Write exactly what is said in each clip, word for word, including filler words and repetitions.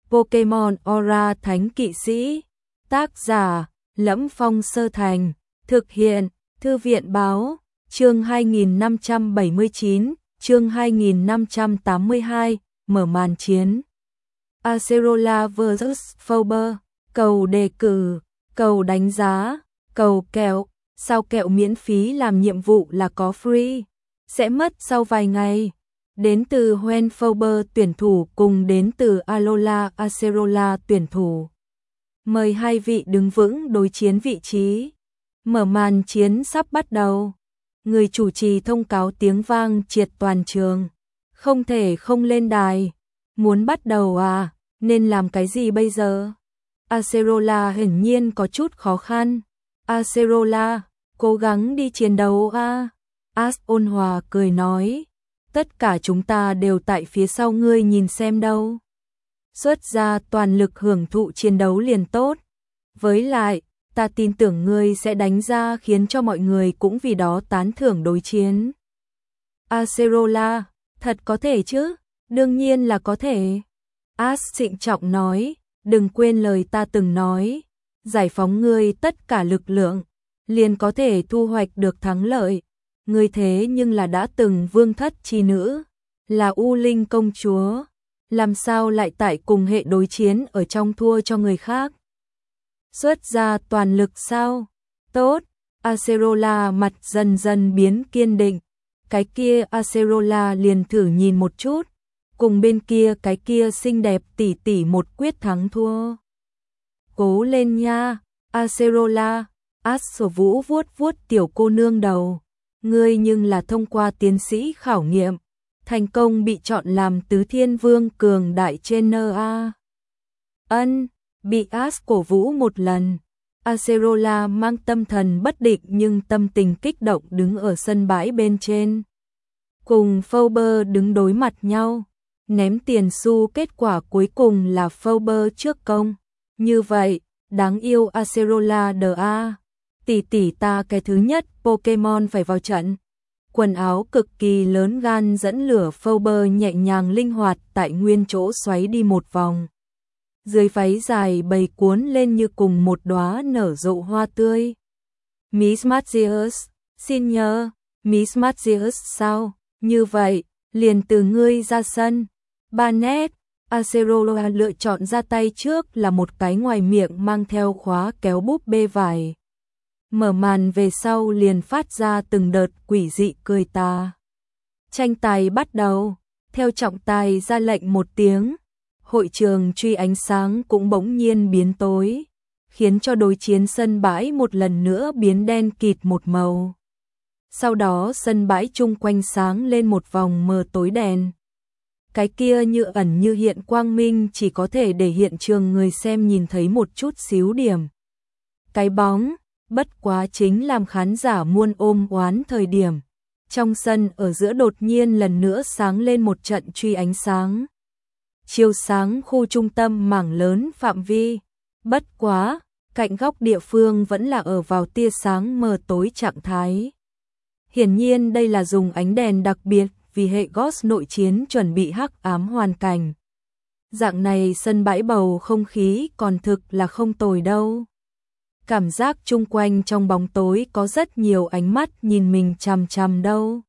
Pokemon Aura Thánh Kỵ Sĩ. Tác giả: Lẫm Phong Sơ Thành. Thực hiện: Thư viện Báo. Chương hai nghìn năm trăm bảy mươi chín, chương hai nghìn năm trăm tám mươi hai, mở màn chiến. Acerola versus. Phobos. Cầu đề cử, cầu đánh giá, cầu kẹo. Sao kẹo miễn phí làm nhiệm vụ là có free, sẽ mất sau vài ngày. Đến từ Hoenn Phobos tuyển thủ cùng đến từ Alola Acerola tuyển thủ. Mời hai vị đứng vững đối chiến vị trí. Mở màn chiến sắp bắt đầu. Người chủ trì thông cáo tiếng vang triệt toàn trường. Không thể không lên đài. Muốn bắt đầu à, nên làm cái gì bây giờ? Acerola hiển nhiên có chút khó khăn. Acerola, cố gắng đi chiến đấu a. Ash ôn hòa cười nói. Tất cả chúng ta đều tại phía sau ngươi nhìn xem đâu. Xuất ra toàn lực hưởng thụ chiến đấu liền tốt. Với lại, ta tin tưởng ngươi sẽ đánh ra khiến cho mọi người cũng vì đó tán thưởng đối chiến. Acerola, thật có thể chứ? Đương nhiên là có thể. Ash trịnh trọng nói, đừng quên lời ta từng nói. Giải phóng ngươi tất cả lực lượng, liền có thể thu hoạch được thắng lợi. Ngươi thế nhưng là đã từng vương thất chi nữ, là U Linh công chúa, làm sao lại tại cùng hệ đối chiến ở trong thua cho người khác? Xuất ra toàn lực sao? Tốt, Acerola mặt dần dần biến kiên định. Cái kia Acerola liền thử nhìn một chút, cùng bên kia cái kia xinh đẹp tỷ tỷ một quyết thắng thua. Cố lên nha, Acerola. Ash Vũ vuốt vuốt tiểu cô nương đầu. Ngươi nhưng là thông qua tiến sĩ khảo nghiệm, thành công bị chọn làm tứ thiên vương cường đại trên en a. Ân, bị Ash cổ vũ một lần. Acerola mang tâm thần bất định nhưng tâm tình kích động đứng ở sân bãi bên trên. Cùng Phobos đứng đối mặt nhau, ném tiền xu kết quả cuối cùng là Phobos trước công. Như vậy, đáng yêu Acerola đờ a. Tỷ tỷ ta cái thứ nhất Pokemon phải vào trận. Quần áo cực kỳ lớn gan dẫn lửa Phobos nhẹ nhàng linh hoạt tại nguyên chỗ xoáy đi một vòng. Dưới váy dài bầy cuốn lên như cùng một đóa nở rộ hoa tươi. Miss Magius, xin nhớ, Miss Magius sao? Như vậy, liền từ ngươi ra sân. Barnet, Acerola lựa chọn ra tay trước là một cái ngoài miệng mang theo khóa kéo búp bê vải. Mở màn về sau liền phát ra từng đợt quỷ dị cười tà. Tranh tài bắt đầu, theo trọng tài ra lệnh một tiếng, hội trường truy ánh sáng cũng bỗng nhiên biến tối, khiến cho đối chiến sân bãi một lần nữa biến đen kịt một màu. Sau đó sân bãi chung quanh sáng lên một vòng mờ tối đèn. Cái kia như ẩn như hiện quang minh chỉ có thể để hiện trường người xem nhìn thấy một chút xíu điểm. Cái bóng, bất quá chính làm khán giả muôn ôm oán thời điểm. Trong sân ở giữa đột nhiên lần nữa sáng lên một trận truy ánh sáng. Chiếu sáng khu trung tâm mảng lớn phạm vi. Bất quá, cạnh góc địa phương vẫn là ở vào tia sáng mờ tối trạng thái. Hiển nhiên đây là dùng ánh đèn đặc biệt vì hệ Ghost nội chiến chuẩn bị hắc ám hoàn cảnh. Dạng này sân bãi bầu không khí còn thực là không tồi đâu. Cảm giác chung quanh trong bóng tối có rất nhiều ánh mắt nhìn mình chằm chằm đâu.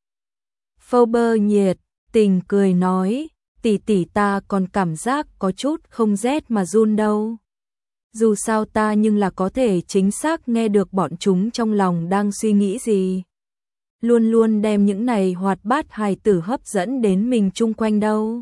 Phobos nhiệt tình cười nói, tỷ tỷ ta còn cảm giác có chút không rét mà run đâu. Dù sao ta nhưng là có thể chính xác nghe được bọn chúng trong lòng đang suy nghĩ gì. Luôn luôn đem những này hoạt bát hài tử hấp dẫn đến mình chung quanh đâu.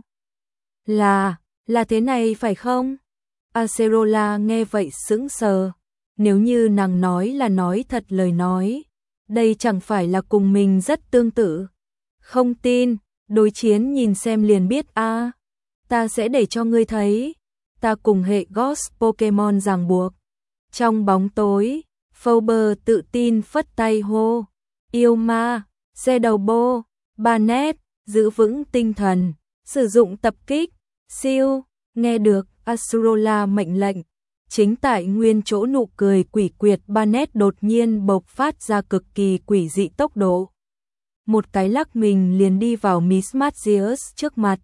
Là, là thế này phải không? Acerola nghe vậy sững sờ. Nếu như nàng nói là nói thật lời nói, đây chẳng phải là cùng mình rất tương tự. Không tin, đối chiến nhìn xem liền biết a. À, ta sẽ để cho ngươi thấy, ta cùng hệ Ghost Pokemon ràng buộc. Trong bóng tối, Phobos tự tin phất tay hô, yêu ma, xe đầu bô, Barnet, giữ vững tinh thần, sử dụng tập kích, siêu, nghe được Acerola mệnh lệnh. Chính tại nguyên chỗ nụ cười quỷ quyệt Barnet đột nhiên bộc phát ra cực kỳ quỷ dị tốc độ. Một cái lắc mình liền đi vào Miss Magius trước mặt.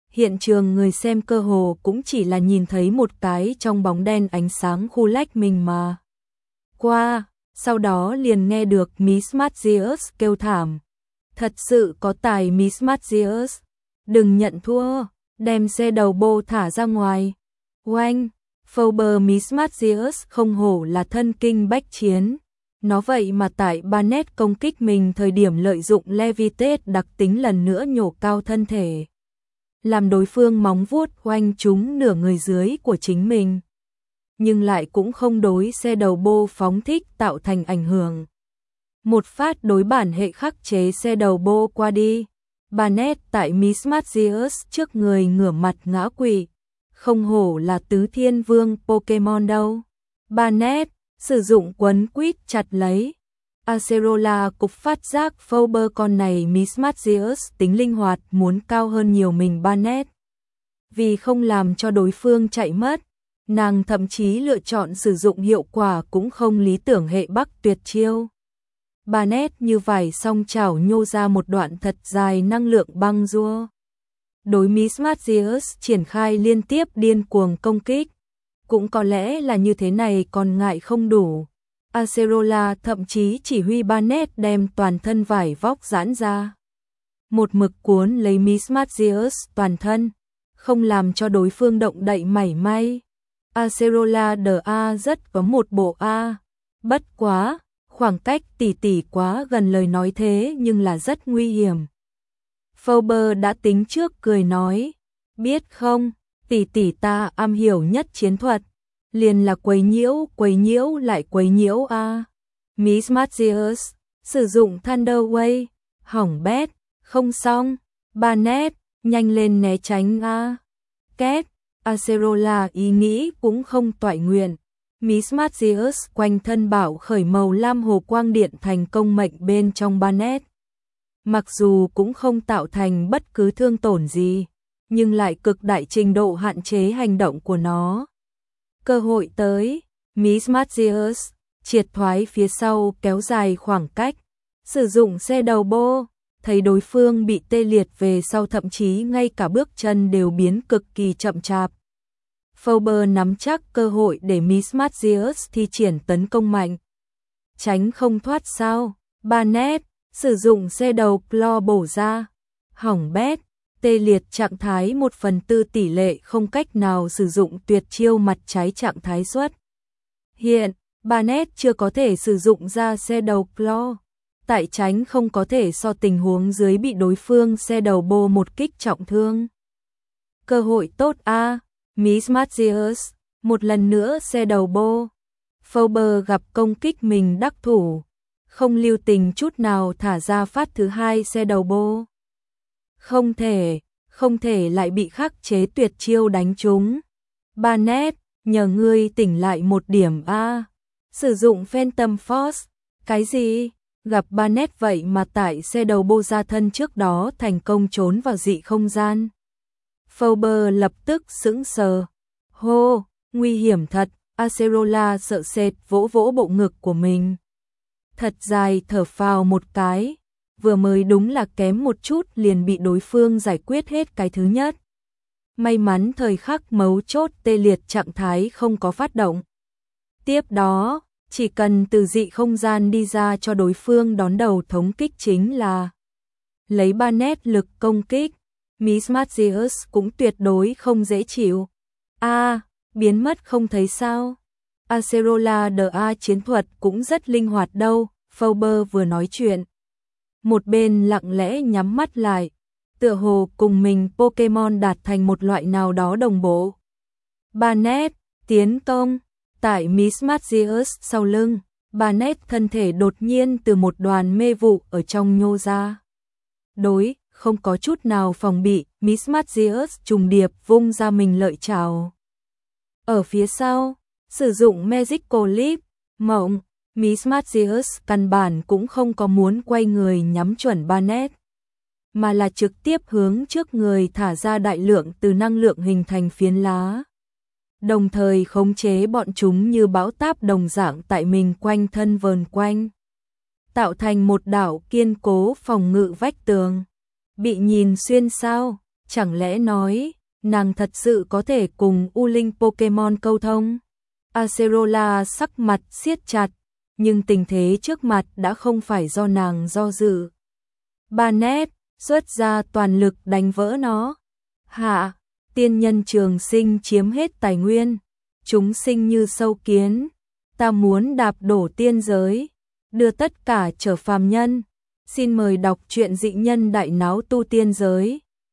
Hiện trường người xem cơ hồ cũng chỉ là nhìn thấy một cái trong bóng đen ánh sáng khu lách mình mà. Qua, sau đó liền nghe được Miss Mathias kêu thảm. Thật sự có tài Miss Mathias, đừng nhận thua, đem xe đầu bô thả ra ngoài. Oanh, Fauber Miss Mathias không hổ là thân kinh bách chiến. Nó vậy mà tại Barnett công kích mình thời điểm lợi dụng Levitate đặc tính lần nữa nhổ cao thân thể, làm đối phương móng vuốt oanh trúng nửa người dưới của chính mình. Nhưng lại cũng không đối xe đầu bô phóng thích tạo thành ảnh hưởng. Một phát đối bản hệ khắc chế xe đầu bô qua đi. Barnett tại Miss Mathias trước người ngửa mặt ngã quỵ. Không hổ là tứ thiên vương Pokemon đâu. Barnett sử dụng quấn quýt chặt lấy. Acerola cục phát giác Fauber con này Miss Mathias tính linh hoạt muốn cao hơn nhiều mình Barnett. Vì không làm cho đối phương chạy mất, nàng thậm chí lựa chọn sử dụng hiệu quả cũng không lý tưởng hệ Bắc tuyệt chiêu. Barnett như vải song chảo nhô ra một đoạn thật dài năng lượng băng rua. Đối Miss Mathias triển khai liên tiếp điên cuồng công kích. Cũng có lẽ là như thế này còn ngại không đủ. Acerola thậm chí chỉ huy Barnett đem toàn thân vải vóc giãn ra. Một mực cuốn lấy Miss Mathias toàn thân, không làm cho đối phương động đậy mảy may. Acerola đờ A rất có một bộ A. Bất quá, khoảng cách tỉ tỉ quá gần lời nói thế nhưng là rất nguy hiểm. Fauber đã tính trước cười nói, biết không, tỉ tỉ ta am hiểu nhất chiến thuật. Liền là quấy nhiễu, quấy nhiễu lại quấy nhiễu a. Miss Mathias sử dụng Thunder Wave, hỏng bét, không xong. Barnett, nhanh lên né tránh a. Két, Acerola ý nghĩ cũng không toại nguyện. Miss Mathias quanh thân bảo khởi màu lam hồ quang điện thành công mệnh bên trong Barnett. Mặc dù cũng không tạo thành bất cứ thương tổn gì, nhưng lại cực đại trình độ hạn chế hành động của nó. Cơ hội tới, Miss Mathias triệt thoái phía sau kéo dài khoảng cách, sử dụng xe đầu bô, thấy đối phương bị tê liệt về sau thậm chí ngay cả bước chân đều biến cực kỳ chậm chạp. Fauber nắm chắc cơ hội để Miss Mathias thi triển tấn công mạnh. Tránh không thoát sao, Barnett sử dụng xe đầu claw bổ ra, hỏng bét. Tê liệt trạng thái một phần tư tỷ lệ không cách nào sử dụng tuyệt chiêu mặt trái trạng thái xuất. Hiện, Barnett chưa có thể sử dụng ra xe đầu claw. Tại tránh không có thể so tình huống dưới bị đối phương xe đầu bô một kích trọng thương. Cơ hội tốt a, Miss Mathias, một lần nữa xe đầu bô. Fauber gặp công kích mình đắc thủ, không lưu tình chút nào thả ra phát thứ hai xe đầu bô. Không thể, không thể lại bị khắc chế tuyệt chiêu đánh trúng. Barnett, nhờ ngươi tỉnh lại một điểm a. Sử dụng Phantom Force. Cái gì? Gặp Barnett vậy mà tại xe đầu bô ra thân trước đó thành công trốn vào dị không gian. Fauber lập tức sững sờ. Hô, nguy hiểm thật. Acerola sợ sệt vỗ vỗ bộ ngực của mình. Thật dài thở phào một cái. Vừa mới đúng là kém một chút liền bị đối phương giải quyết hết cái thứ nhất. May mắn thời khắc mấu chốt tê liệt trạng thái không có phát động. Tiếp đó, chỉ cần từ dị không gian đi ra cho đối phương đón đầu thống kích chính là lấy Barnett lực công kích. Miss Mathias cũng tuyệt đối không dễ chịu. A, biến mất không thấy sao. Acerola đờ A chiến thuật cũng rất linh hoạt đâu. Fauber vừa nói chuyện, một bên lặng lẽ nhắm mắt lại, tựa hồ cùng mình Pokemon đạt thành một loại nào đó đồng bộ. Barnett, tiến công, tại Miss Mathias sau lưng, Barnett thân thể đột nhiên từ một đoàn mê vụ ở trong nhô ra. Đối, không có chút nào phòng bị, Miss Mathias trùng điệp vung ra mình lợi chảo. Ở phía sau, sử dụng Magical Leap, mộng, Miss Mathias căn bản cũng không có muốn quay người nhắm chuẩn Barnett, mà là trực tiếp hướng trước người thả ra đại lượng từ năng lượng hình thành phiến lá. Đồng thời khống chế bọn chúng như bão táp đồng dạng tại mình quanh thân vờn quanh, tạo thành một đạo kiên cố phòng ngự vách tường. Bị nhìn xuyên sao? chẳng lẽ nói, nàng thật sự có thể cùng U Linh Pokemon câu thông? Acerola sắc mặt siết chặt, nhưng tình thế trước mặt đã không phải do nàng do dự. Barnet xuất ra toàn lực đánh vỡ nó. Hạ, tiên nhân trường sinh chiếm hết tài nguyên, chúng sinh như sâu kiến, ta muốn đạp đổ tiên giới, đưa tất cả trở phàm nhân. Xin mời đọc truyện Dị Nhân Đại Náo Tu Tiên Giới.